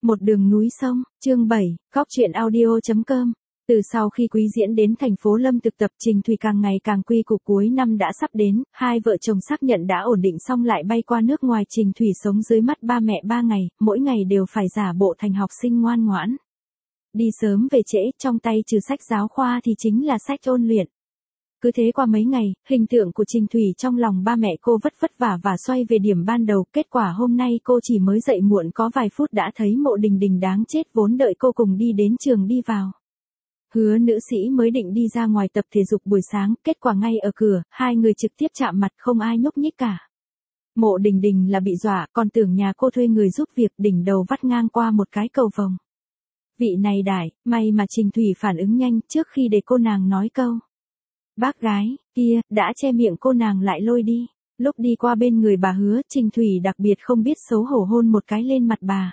Một đường núi sông, chương 7, Góc truyện audio.com. Từ sau khi Quý Diễn đến thành phố Lâm thực tập, Trình Thủy càng ngày càng quy củ, cuối năm đã sắp đến, hai vợ chồng xác nhận đã ổn định xong lại bay qua nước ngoài. Trình Thủy sống dưới mắt ba mẹ 3 ngày, mỗi ngày đều phải giả bộ thành học sinh ngoan ngoãn. Đi sớm về trễ, trong tay trừ sách giáo khoa thì chính là sách ôn luyện. Cứ thế qua mấy ngày, hình tượng của Trình Thủy trong lòng ba mẹ cô vất vả và xoay về điểm ban đầu. Kết quả hôm nay cô chỉ mới dậy muộn có vài phút đã thấy Mộ Đình Đình đáng chết vốn đợi cô cùng đi đến trường đi vào. Hứa nữ sĩ mới định đi ra ngoài tập thể dục buổi sáng, kết quả ngay ở cửa, hai người trực tiếp chạm mặt, không ai nhúc nhích cả. Mộ Đình Đình là bị dọa, còn tưởng nhà cô thuê người giúp việc, đỉnh đầu vắt ngang qua một cái cầu vồng. Vị này đại, may mà Trình Thủy phản ứng nhanh trước khi để cô nàng nói câu. Bác gái, kia, đã che miệng cô nàng lại lôi đi. Lúc đi qua bên người bà Hứa, Trình Thủy đặc biệt không biết xấu hổ hôn một cái lên mặt bà.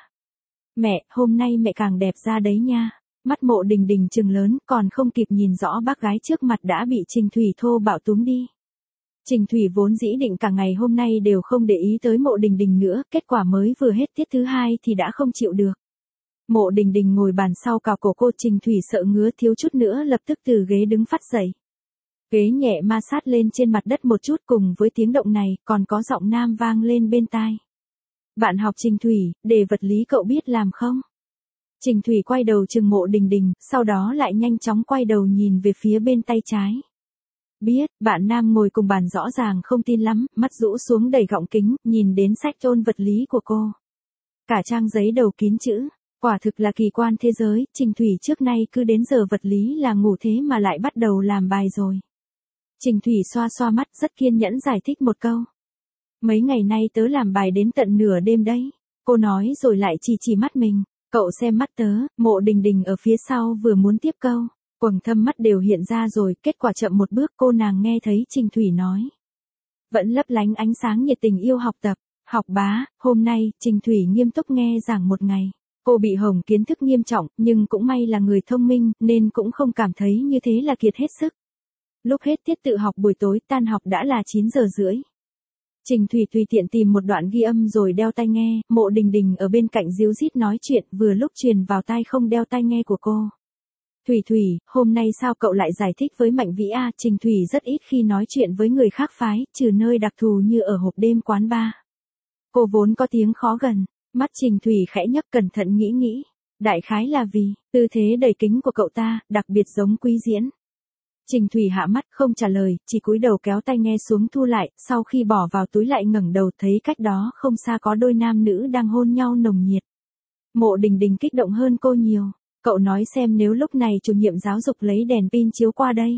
Mẹ, hôm nay mẹ càng đẹp ra đấy nha. Mắt Mộ Đình Đình trừng lớn, còn không kịp nhìn rõ bác gái trước mặt đã bị Trình Thủy thô bạo túm đi. Trình Thủy vốn dĩ định cả ngày hôm nay đều không để ý tới Mộ Đình Đình nữa, kết quả mới vừa hết tiết thứ hai thì đã không chịu được. Mộ Đình Đình ngồi bàn sau cào cổ cô, Trình Thủy sợ ngứa thiếu chút nữa lập tức từ ghế đứng phát dậy. Ghế nhẹ ma sát lên trên mặt đất một chút, cùng với tiếng động này, còn có giọng nam vang lên bên tai. Bạn học Trình Thủy, đề vật lý cậu biết làm không? Trình Thủy quay đầu chừng Mộ Đình Đình, sau đó lại nhanh chóng quay đầu nhìn về phía bên tay trái. Biết, bạn nam ngồi cùng bàn rõ ràng không tin lắm, mắt rũ xuống đẩy gọng kính, nhìn đến sách ôn vật lý của cô. Cả trang giấy đầu kín chữ. Quả thực là kỳ quan thế giới. Trình Thủy trước nay cứ đến giờ vật lý là ngủ, thế mà lại bắt đầu làm bài rồi. Trình Thủy xoa xoa mắt, rất kiên nhẫn giải thích một câu. Mấy ngày nay tớ làm bài đến tận nửa đêm đấy. Cô nói rồi lại chỉ mắt mình. Cậu xem mắt tớ. Mộ Đình Đình ở phía sau vừa muốn tiếp câu, quầng thâm mắt đều hiện ra rồi, kết quả chậm một bước cô nàng nghe thấy Trình Thủy nói. Vẫn lấp lánh ánh sáng nhiệt tình yêu học tập. Học bá, hôm nay, Trình Thủy nghiêm túc nghe giảng một ngày. Cô bị hỏng kiến thức nghiêm trọng, nhưng cũng may là người thông minh, nên cũng không cảm thấy như thế là kiệt hết sức. Lúc hết tiết tự học buổi tối, tan học đã là 9 giờ rưỡi. Trình Thủy tùy tiện tìm một đoạn ghi âm rồi đeo tai nghe, Mộ Đình Đình ở bên cạnh díu dít nói chuyện, vừa lúc truyền vào tai không đeo tai nghe của cô. Thủy, hôm nay sao cậu lại giải thích với Mạnh Vĩ a? Trình Thủy rất ít khi nói chuyện với người khác phái, trừ nơi đặc thù như ở hộp đêm quán bar. Cô vốn có tiếng khó gần. Mắt Trình Thủy khẽ nhấc, cẩn thận nghĩ. Đại khái là vì, tư thế đầy kính của cậu ta, đặc biệt giống Quý Diễn. Trình Thủy hạ mắt không trả lời, chỉ cúi đầu kéo tai nghe xuống thu lại, sau khi bỏ vào túi lại ngẩng đầu thấy cách đó không xa có đôi nam nữ đang hôn nhau nồng nhiệt. Mộ Đình Đình kích động hơn cô nhiều. Cậu nói xem nếu lúc này chủ nhiệm giáo dục lấy đèn pin chiếu qua đây.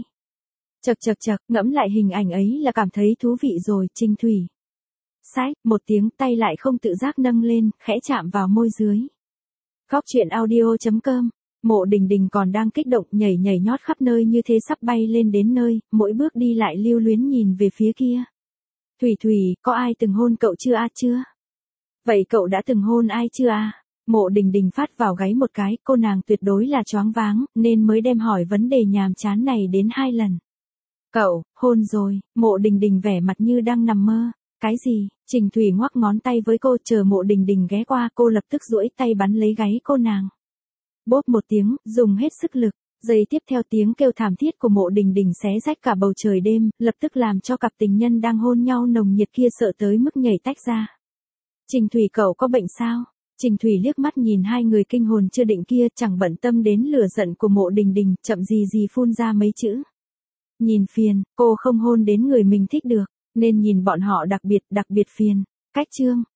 Chật, ngẫm lại hình ảnh ấy là cảm thấy thú vị rồi. Trình Thủy. Sách, một tiếng, tay lại không tự giác nâng lên, khẽ chạm vào môi dưới. Góc truyện audio.com. Mộ Đình Đình còn đang kích động nhảy nhót khắp nơi như thế sắp bay lên đến nơi, mỗi bước đi lại lưu luyến nhìn về phía kia. Thủy, có ai từng hôn cậu chưa a? Chưa. Vậy cậu đã từng hôn ai chưa a? Mộ Đình Đình phát vào gáy một cái, cô nàng tuyệt đối là choáng váng, nên mới đem hỏi vấn đề nhàm chán này đến 2 lần. Cậu, hôn rồi. Mộ Đình Đình vẻ mặt như đang nằm mơ. Cái gì? Trình Thủy ngoắc ngón tay với cô, chờ Mộ Đình Đình ghé qua, cô lập tức duỗi tay bắn lấy gáy cô nàng. Bốp một tiếng, dùng hết sức lực, giây tiếp theo tiếng kêu thảm thiết của Mộ Đình Đình xé rách cả bầu trời đêm, lập tức làm cho cặp tình nhân đang hôn nhau nồng nhiệt kia sợ tới mức nhảy tách ra. Trình Thủy, cậu có bệnh sao? Trình Thủy liếc mắt nhìn hai người kinh hồn chưa định kia, chẳng bận tâm đến lửa giận của Mộ Đình Đình, chậm gì phun ra mấy chữ. Nhìn phiền, cô không hôn đến người mình thích được, nên nhìn bọn họ đặc biệt phiền. Cách chương.